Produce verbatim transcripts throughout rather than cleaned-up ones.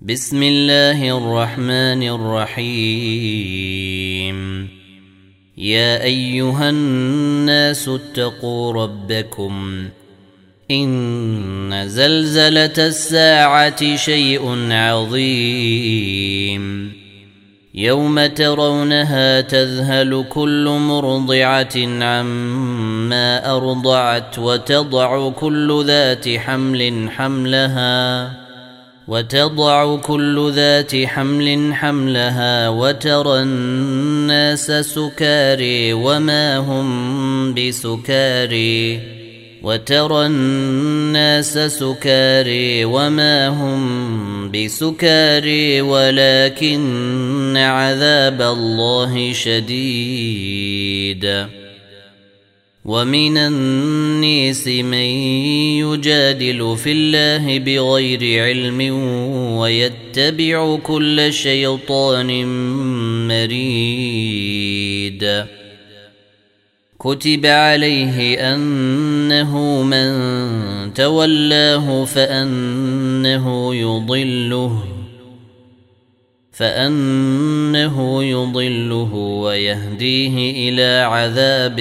بسم الله الرحمن الرحيم. يا أيها الناس اتقوا ربكم إن زلزلة الساعة شيء عظيم يوم ترونها تذهل كل مرضعة عما أرضعت وتضع كل ذات حمل حملها وتضع كل ذات حمل حملها وترى الناس سكاري وما هم بسكاري وترى الناس سكاري وما هم بسكاري ولكن عذاب الله شديد. ومن الناس من يجادل في الله بغير علم ويتبع كل شيطان مريد. كتب عليه أنه من تولاه فأنه يضله فأنه يضله ويهديه إلى عذاب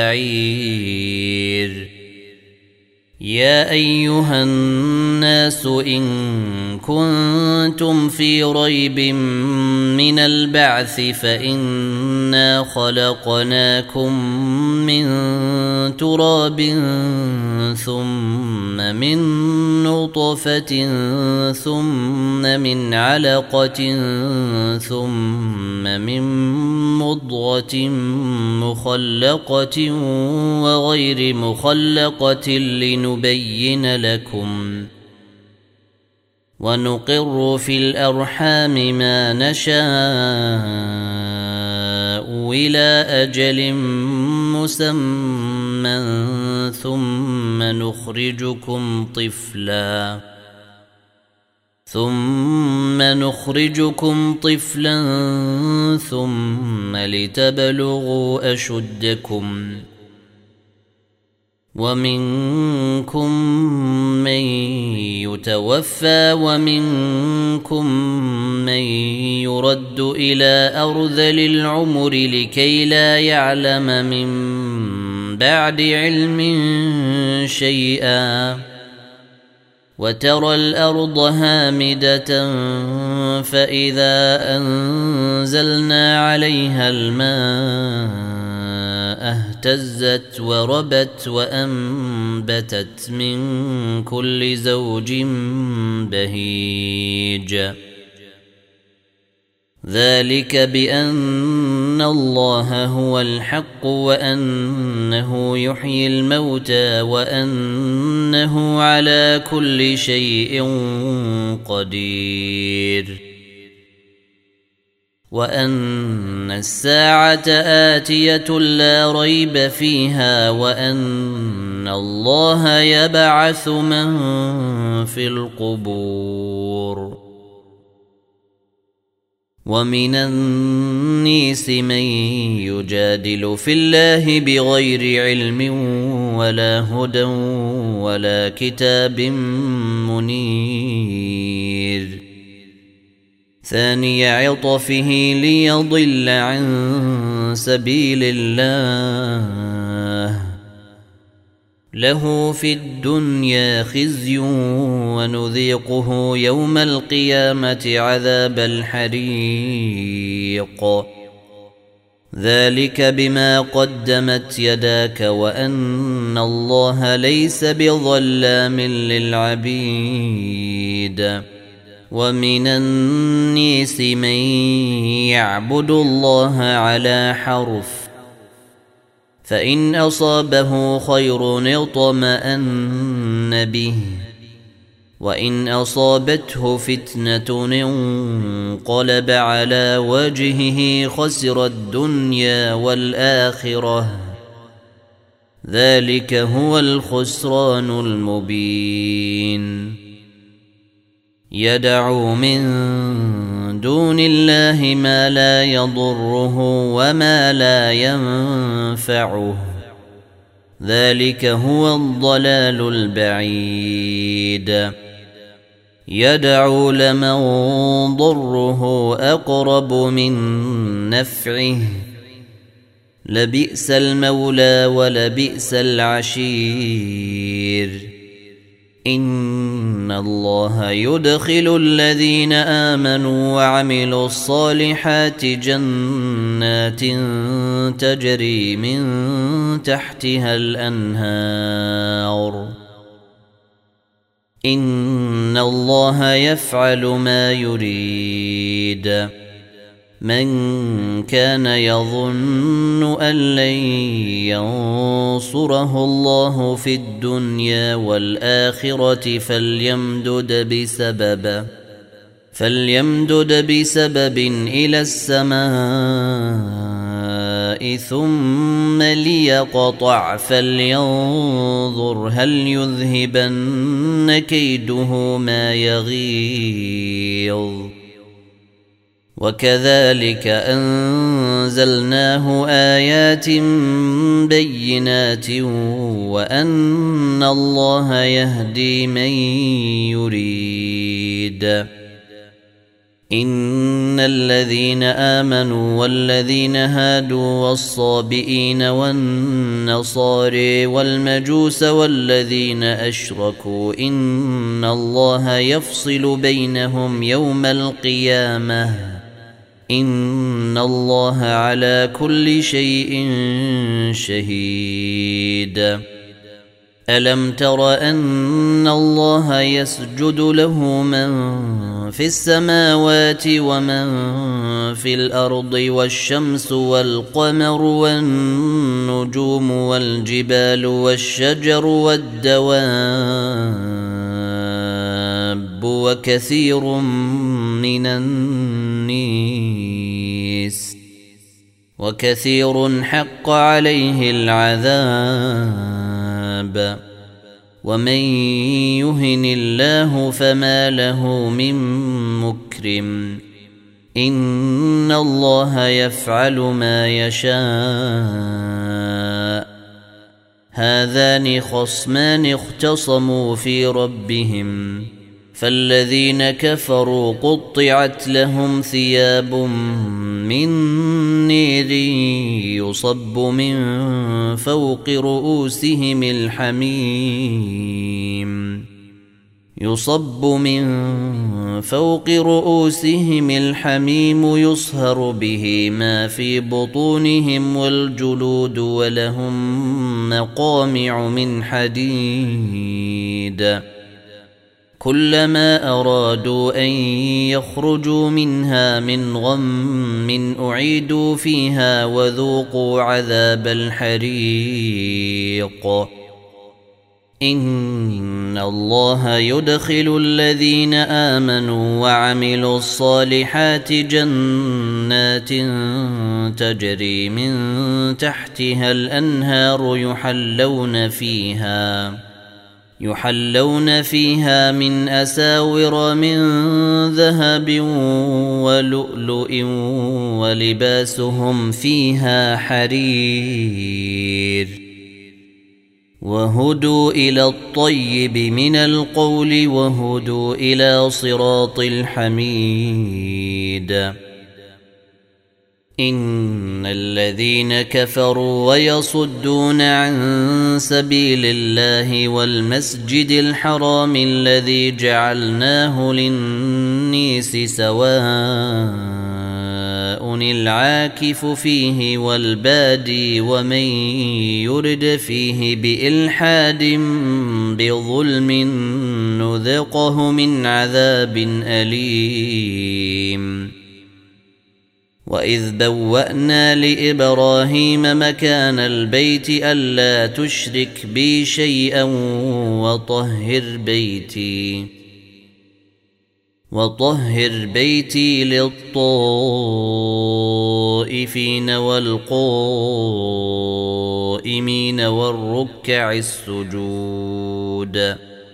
السعير. يا أيها الناس إن كنتم في ريب من البعث فإنا خلقناكم من تراب ثم من نطفة ثم من علقة ثم من مضغة مخلقة وغير مخلقة لنبين لكم ونقر في الأرحام ما نشاء إلى أجل مسمى ثم نخرجكم طفلا ثم نخرجكم طفلا ثم لتبلغوا أشدكم ومنكم من يتوفى ومنكم من يرد إلى أرذل العمر لكي لا يعلم من بعد علم شيئا. وترى الأرض هامدة فإذا أنزلنا عليها الماء اهتزت وربت وأنبتت من كل زوج بهيج. ذلك بأن الله هو الحق وأنه يحيي الموتى وأنه على كل شيء قدير وأن الساعة آتية لا ريب فيها وأن الله يبعث من في القبور. ومن الناس من يجادل في الله بغير علم ولا هدى ولا كتاب منير. ثاني عطفه ليضل عن سبيل الله له في الدنيا خزي ونذيقه يوم القيامة عذاب الحريق. ذلك بما قدمت يداك وأن الله ليس بظلام للعبيد. ومن الناس من يعبد الله على حرف فإن أصابه خير اطمأن به وإن أصابته فتنة انقلب على وجهه خسر الدنيا والآخرة. ذلك هو الخسران المبين. يدعو من دون الله ما لا يضره وما لا ينفعه ذلك هو الضلال البعيد. يدعو لمن ضره أقرب من نفعه لبئس المولى ولبئس العشير إن الله يدخل الذين آمنوا وعملوا الصالحات جنات تجري من تحتها الأنهار إن الله يفعل ما يريد من كان يظن أن لن ينصره الله في الدنيا والآخرة فليمدد بسبب فليمدد بسبب إلى السماء ثم ليقطع فلينظر هل يذهبن كيده ما يغيظ وكذلك أنزلناه آيات بينات وأن الله يهدي من يريد إن الذين آمنوا والذين هادوا والصابئين والنصارى والمجوس والذين أشركوا إن الله يفصل بينهم يوم القيامة إن الله على كل شيء شهيد ألم تر أن الله يسجد له من في السماوات ومن في الأرض والشمس والقمر والنجوم والجبال والشجر والدواب وكثير من الناس وكثير حق عليه العذاب ومن يهن الله فما له من مكرم إن الله يفعل ما يشاء هذان خصمان اختصموا في ربهم فالذين كفروا قطعت لهم ثياب من نير يصب من فوق رؤوسهم الحميم يصب من فوق رؤوسهم الحميم يصهر به ما في بطونهم والجلود ولهم مقامع من حديد كلما أرادوا أن يخرجوا منها من غم أعيدوا فيها وذوقوا عذاب الحريق إن الله يدخل الذين آمنوا وعملوا الصالحات جنات تجري من تحتها الأنهار يحلون فيها يحلون فيها من أساور من ذهب ولؤلؤ ولباسهم فيها حرير وهدوا إلى الطيب من القول وهدوا إلى صراط الحميد إن الذين كفروا ويصدون عن سبيل الله والمسجد الحرام الذي جعلناه للناس سواء العاكف فيه والبادي ومن يرد فيه بإلحاد بظلم نذقه من عذاب أليم وإذ بوأنا لإبراهيم مكان البيت ألا تشرك بي شيئا وطهر بيتي وطهر بيتي للطائفين والقائمين والركع السجود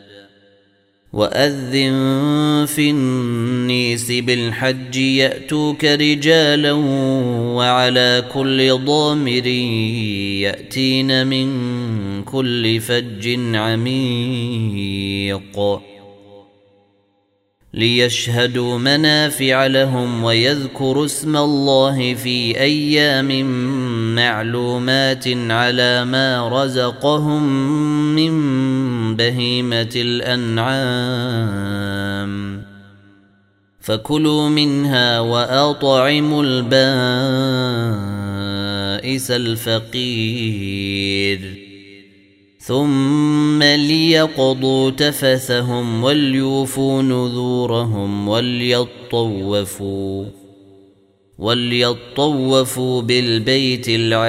وأذن في الناس بالحج يأتوك رجالا وعلى كل ضامر يأتين من كل فج عميق ليشهدوا منافع لهم ويذكروا اسم الله في أيام معلومات على ما رزقهم من بهيمة الأنعام فكلوا منها وأطعموا البائس الفقير ثم ليقضوا تفثهم وليوفوا نذورهم وليطوفوا وليطوفوا بالبيت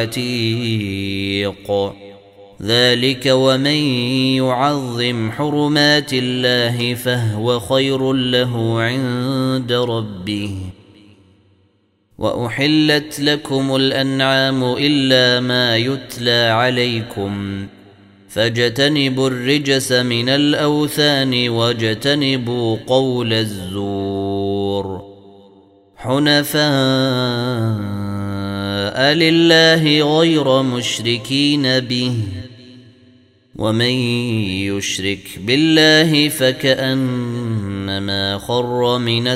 العتيق ذلك ومن يعظم حرمات الله فهو خير له عند ربه وأحلت لكم الأنعام إلا ما يتلى عليكم فاجتنبوا الرجس من الأوثان واجتنبوا قول الزور حنفاء لله غير مشركين به ومن يشرك بالله فكأنما خر من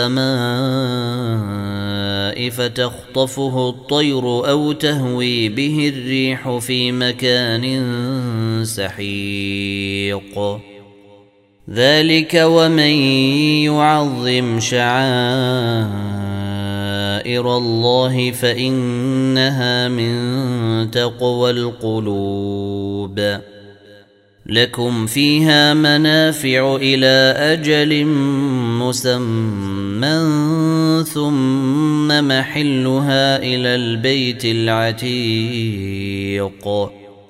السماء فتخطفه الطير أو تهوي به الريح في مكان سحيق ذلك ومن يعظم شعائر الله فإنها من تقوى القلوب لكم فيها منافع إلى أجل مسمى ثم محلها إلى البيت العتيق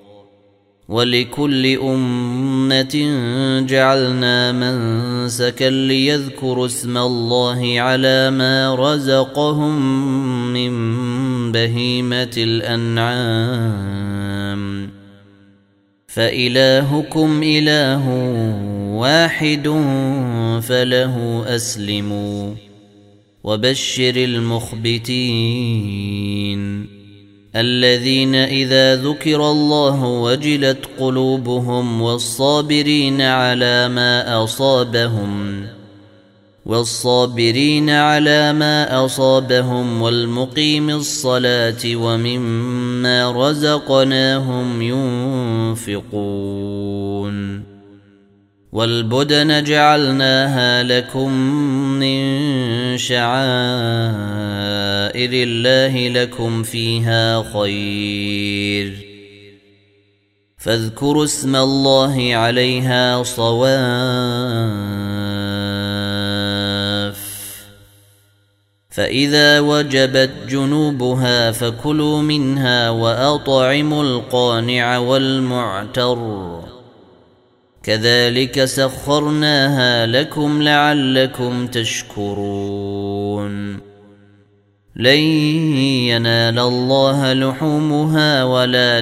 ولكل أمة جعلنا منسكا ليذكروا اسم الله على ما رزقهم من بهيمة الأنعام فإلهكم إله واحد فله أسلموا وبشر المخبتين الذين إذا ذكر الله وجلت قلوبهم والصابرين على ما أصابهم والصابرين على ما أصابهم والمقيم الصلاة ومما رزقناهم ينفقون والبدن جعلناها لكم من شعائر الله لكم فيها خير فاذكروا اسم الله عليها صواف فإذا وجبت جنوبها فكلوا منها وأطعموا القانع والمعتر كذلك سخرناها لكم لعلكم تشكرون لن ينال الله لحومها ولا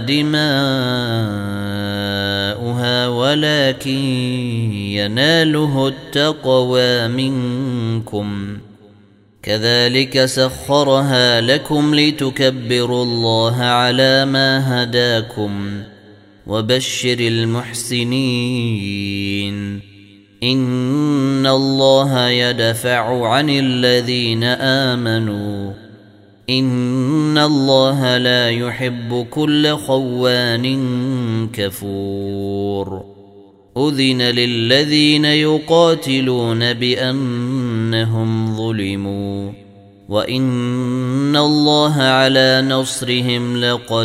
دماؤها ولكن يناله التقوى منكم كذلك سخرها لكم لتكبروا الله على ما هداكم وبشر المحسنين إن الله يدفع عن الذين آمنوا إن الله لا يحب كل خوان كفور أذن للذين يقاتلون بأنهم ظلموا وإن الله على نصرهم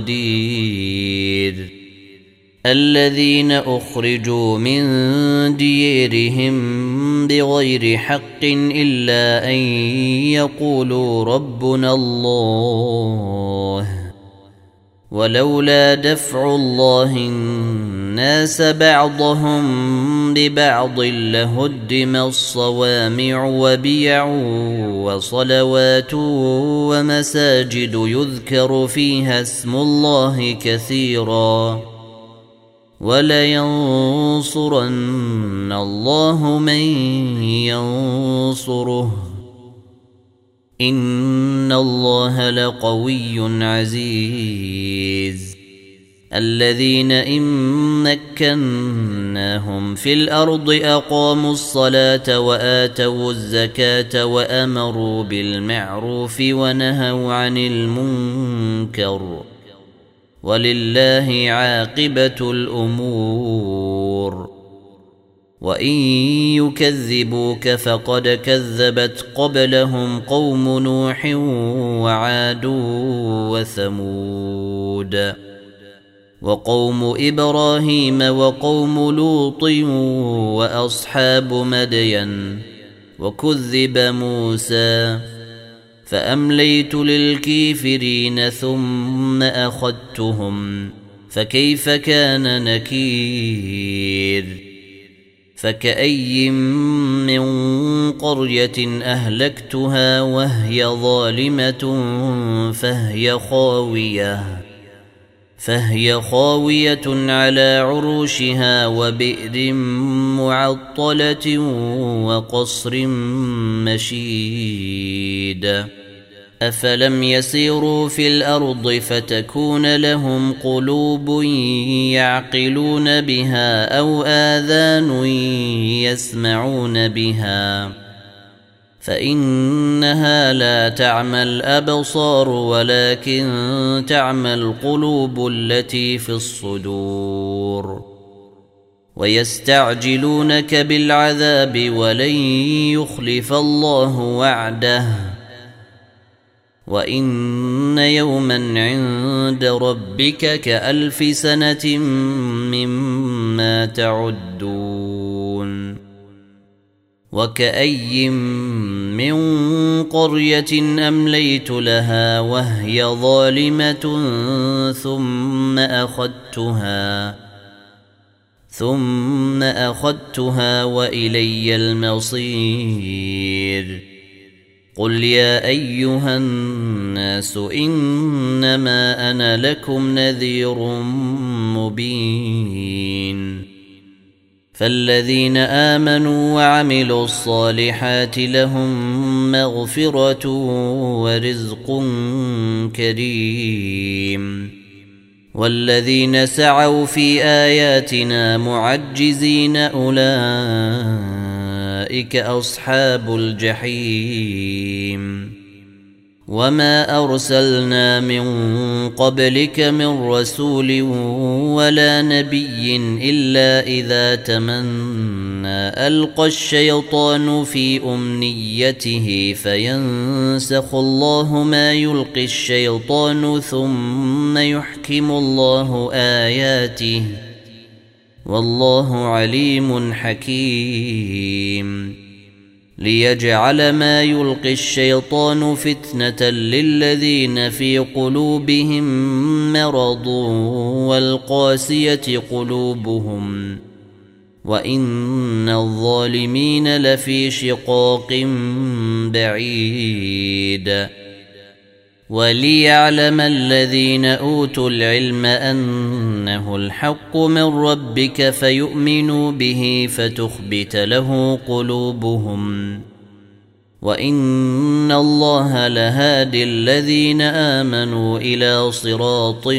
لقدير الذين أخرجوا من ديرهم بغير حق إلا أن يقولوا ربنا الله ولولا دفع الله الناس بعضهم ببعض لهدم الصوامع وبيع وصلوات ومساجد يذكر فيها اسم الله كثيرا ولينصرن الله من ينصره إن الله لقوي عزيز الذين إن مكناهم في الأرض أقاموا الصلاة وآتوا الزكاة وأمروا بالمعروف ونهوا عن المنكر ولله عاقبة الأمور وإن يكذبوك فقد كذبت قبلهم قوم نوح وعاد وثمود وقوم إبراهيم وقوم لوط وأصحاب مدين وكذب موسى فأمليت للكافرين ثم أخذتهم فكيف كان نكير فكأي من قرية أهلكتها وهي ظالمة فهي خاوية فهي خاوية على عروشها وبئر معطلة وقصر مشيد أفلم يسيروا في الأرض فتكون لهم قلوب يعقلون بها أو آذان يسمعون بها فإنها لا تعمى الأبصار ولكن تعمى القلوب التي في الصدور ويستعجلونك بالعذاب ولن يخلف الله وعده وإن يوما عند ربك كألف سنة مما تعدون وكأي من قرية أمليت لها وهي ظالمة ثم أخذتها ثم أخذتها وإلي المصير قل يا أيها الناس إنما أنا لكم نذير مبين فالذين آمنوا وعملوا الصالحات لهم مغفرة ورزق كريم والذين سعوا في آياتنا معجزين أولئك أصحاب الجحيم وما أرسلنا من قبلك من رسول ولا نبي إلا إذا تمنى ألقى الشيطان في أمنيته فينسخ الله ما يلقي الشيطان ثم يحكم الله آياته والله عليم حكيم ليجعل ما يلقي الشيطان فتنة للذين في قلوبهم مرض والقاسية قلوبهم وإن الظالمين لفي شقاق بعيد وليعلم الذين أوتوا العلم أنه الحق من ربك فيؤمنوا به فتخبت له قلوبهم وإن الله لهادي الذين آمنوا إلى صراط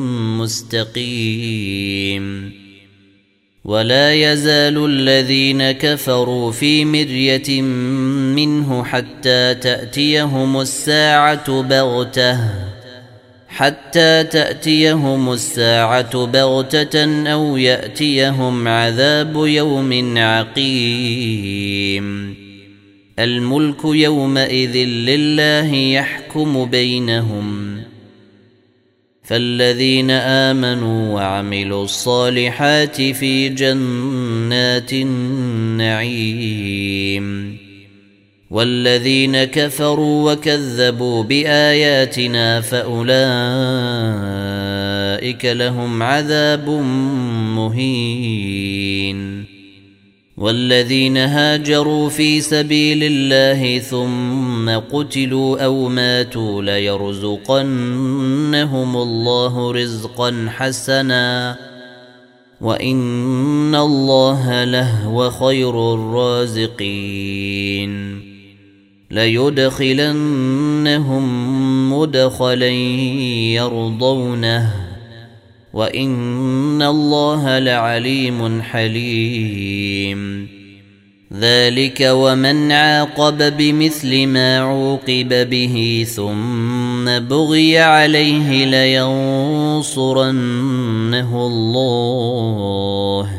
مستقيم ولا يزال الذين كفروا في مرية منه حتى تأتيهم الساعة بغتة حتى تأتيهم الساعة بغتة أو يأتيهم عذاب يوم عقيم الملك يومئذ لله يحكم بينهم فالذين آمنوا وعملوا الصالحات في جنات النعيم والذين كفروا وكذبوا بآياتنا فأولئك لهم عذاب مهين والذين هاجروا في سبيل الله ثم قتلوا أو ماتوا ليرزقنهم الله رزقا حسنا وإن الله لهو خير الرازقين ليدخلنهم مدخلا يرضونه وإن الله لعليم حليم. ذلك ومن عاقب بمثل ما عوقب به ثم بغي عليه لينصرنه الله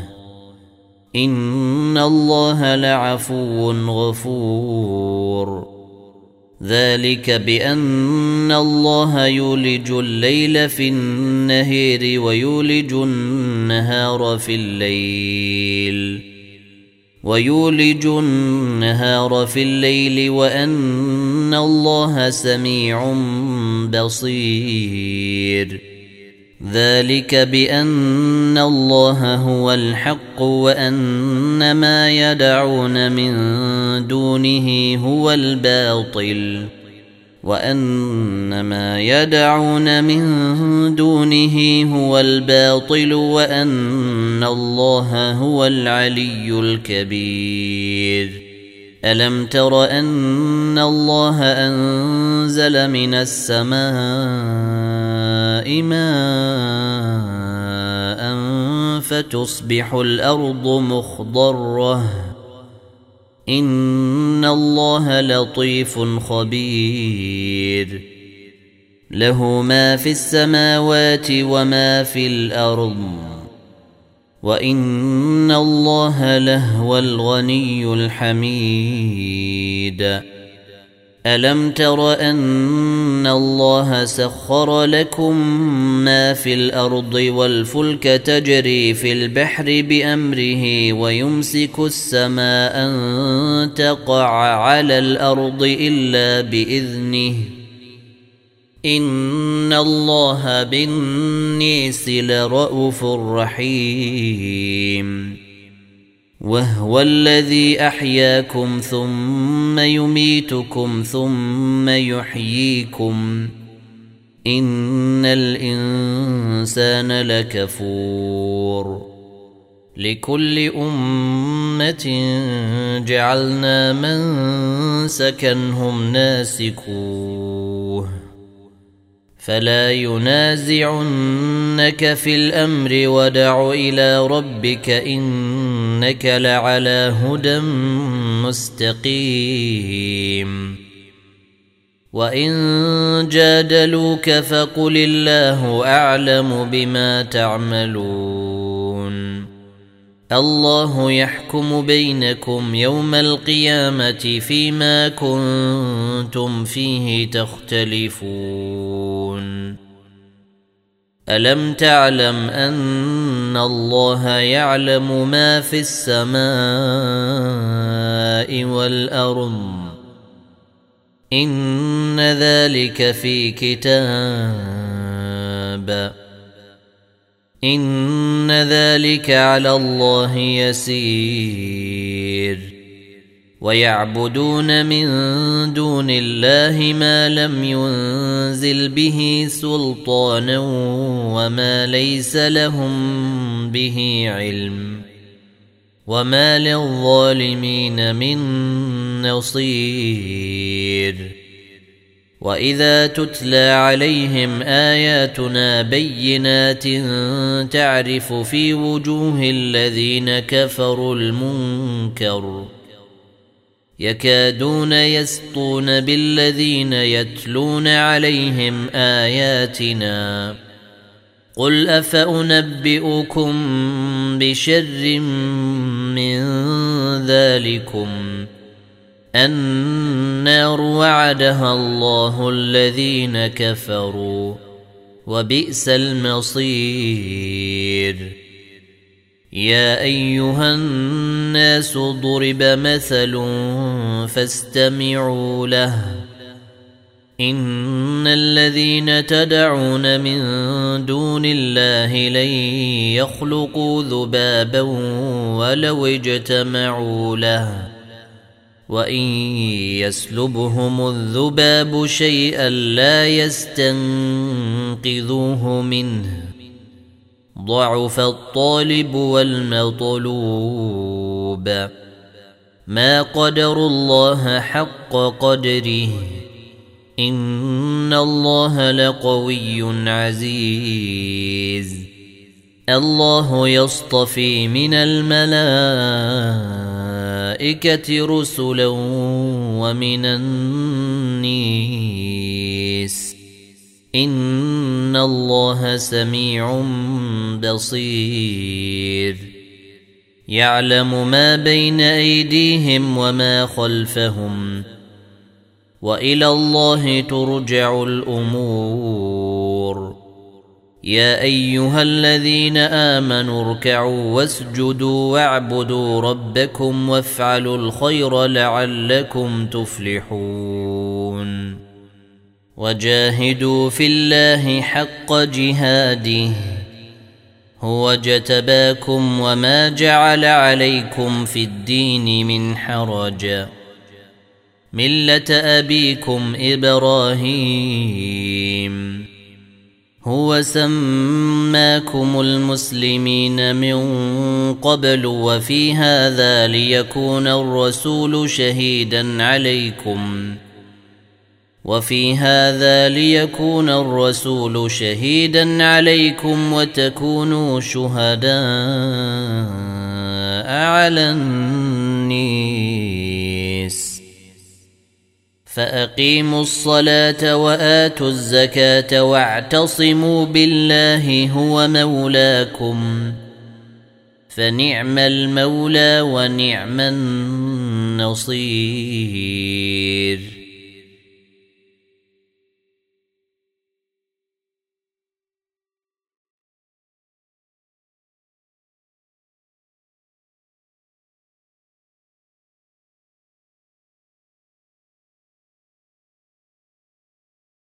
إن الله لعفو غفور. ذلك بأن الله يولج الليل في النهار ويولج النهار في الليل ويولج النهار في الليل وأن الله سميع بصير. ذلك بأن الله هو الحق وأن ما يدعون من دونه هو الباطل وأن ما يدعون من دونه هو الباطل وأن الله هو العلي الكبير. ألم تر أن الله أنزل من السماء ماء فتصبح الأرض مخضرة إن الله لطيف خبير. له ما في السماوات وما في الأرض وإن الله لهو الغني الحميد. ألم تر أن الله سخر لكم ما في الأرض والفلك تجري في البحر بأمره ويمسك السماء أن تقع على الأرض إلا بإذنه إن الله بالناس لرءوف رحيم. وهو الذي أحياكم ثم يميتكم ثم يحييكم إن الإنسان لكفور. لكل أمة جعلنا منسكا هم ناسكوه فلا ينازعنك في الأمر ودع إلى ربك إنك لعلى هدى مستقيم. وإن جادلوك فقل الله أعلم بما تعملون الله يحكم بينكم يوم القيامة فيما كنتم فيه تختلفون. ألم تعلم أن الله يعلم ما في السماء والأرض إن ذلك في كتاب إن ذلك على الله يسير. ويعبدون من دون الله ما لم ينزل به سلطانا وما ليس لهم به علم وما للظالمين من نصير. وإذا تتلى عليهم آياتنا بينات تعرف في وجوه الذين كفروا المنكر يكادون يسطون بالذين يتلون عليهم آياتنا قل أفأنبئكم بشر من ذلكم النار وعدها الله الذين كفروا وبئس المصير. يا أيها الناس ضرب مثل فاستمعوا له إن الذين تدعون من دون الله لن يخلقوا ذبابا ولو اجتمعوا له وإن يسلبهم الذباب شيئا لا يستنقذوه منه ضعف الطالب والمطلوب. ما قدروا الله حق قدره إن الله لقوي عزيز. الله يصطفي من الملائكة رسلا ومن الناس إن الله سميع بصير يعلم ما بين أيديهم وما خلفهم وإلى الله ترجع الأمور يا أيها الذين آمنوا اركعوا واسجدوا واعبدوا ربكم وافعلوا الخير لعلكم تفلحون وجاهدوا في الله حق جهاده هو اجتباكم وما جعل عليكم في الدين من حرج ملة أبيكم إبراهيم هو سماكم المسلمين من قبل وفي هذا ليكون الرسول شهيدا عليكم وفي هذا ليكون الرسول شهيدا عليكم وتكونوا شهداء على الناس فأقيموا الصلاة وآتوا الزكاة واعتصموا بالله هو مولاكم فنعم المولى ونعم النصير